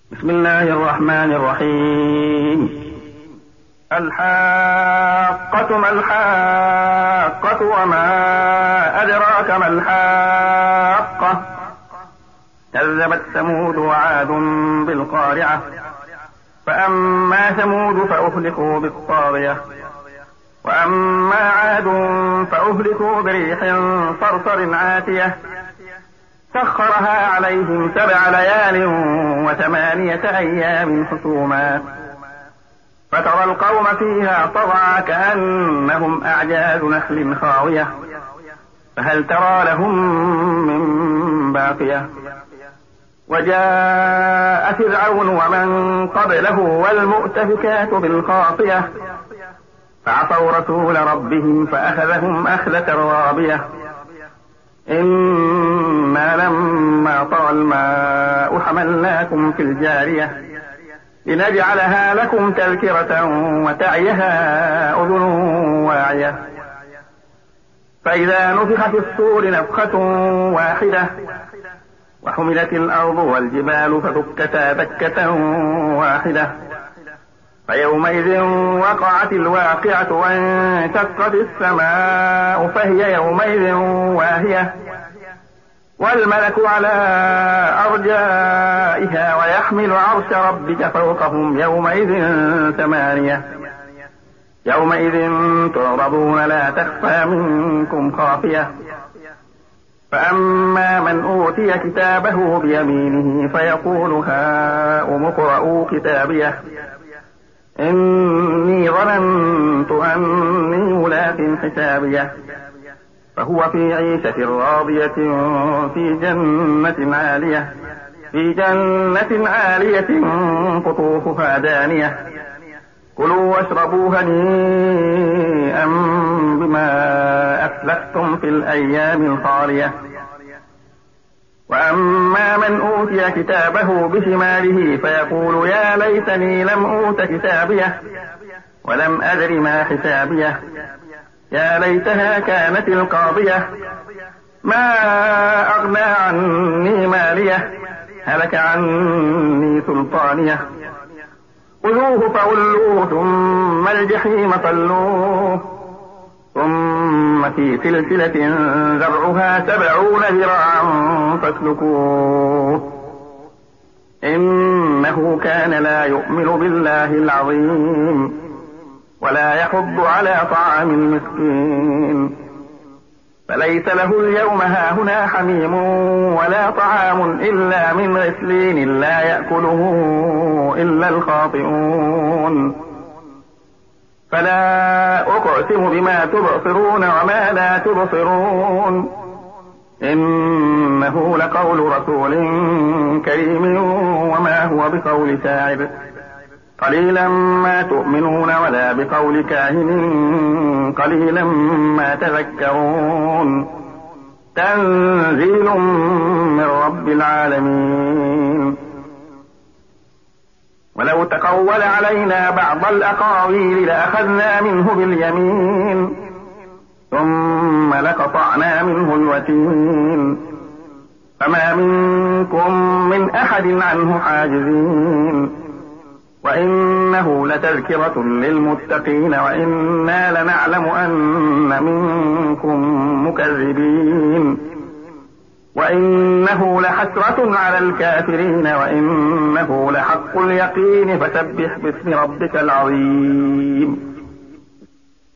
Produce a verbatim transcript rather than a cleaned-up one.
بسم الله الرحمن الرحيم. الحاقة ما الحاقة وما أدراك ما الحاقة. كذبت ثمود وعاد بالقارعة. فأما ثمود فأهلكوا بالطاغية وأما عاد فأهلكوا بريح صرصر عاتية سخرها عليهم سبع ليال وثمانية أيام حسوما فترى القوم فيها طغى كأنهم أعجاز نخل خاوية فهل ترى لهم من باقية. وجاء فرعون ومن قبله والمؤتفكات بالخاطية فعصوا رسول ربهم فأخذهم أخذة رابية. إنا لما طغى الماء حملناكم في الجارية لنجعلها لكم تذكرة وتعيها أذن واعية. فإذا نفخ في الصور نفخة واحدة وحملت الأرض والجبال فدكتا دكة واحدة فيومئذ وقعت الواقعة وانشقت السماء فهي يومئذ واهية والملك على أرجائها ويحمل عرش ربك فوقهم يومئذ ثمانية. يومئذ تعرضون لا تخفى منكم خافية. فأما من أوتي كتابه بيمينه فيقول هاؤم اقرءوا كتابيه إني ظننت أني ملاق حسابيه فهو في عيشة راضية في جنة عالية في جنة عالية قطوفها دانية كلوا واشربوا هنيئا بما أسلفتم في الأيام الخالية. وأما من أوتي كتابه بشماله فيقول يا ليتني لم أوت كتابيه ولم أدر ما حسابيه يا ليتها كانت القاضية ما أغنى عني ماليه هلك عني سلطانيه خذوه فغلوه ثم الجحيم صلوه ثم في سلسلة ذرعها سبعون ذراعا فاسلكوه إنه كان لا يؤمن بالله العظيم ولا يحض على طعام المسكين فليس له اليوم هاهنا حميم ولا طعام إلا من غسلين لا يأكله إلا الخاطئون. فلا أقسم بما تبصرون وما لا تبصرون إنه لقول رسول كريم وما هو بقول شاعر قليلا ما تؤمنون ولا بقول كاهن قليلا ما تذكرون تنزيل من رب العالمين. ولو تقول علينا بعض الأقاويل لأخذنا منه باليمين ثم لقطعنا منه الوتين فما منكم من أحد عنه حاجزين وإنه لتذكرة للمتقين وإنا لنعلم أن منكم مكذبين وإنه لحسرة على الكافرين وإنه لحق اليقين فسبح باسم ربك العظيم.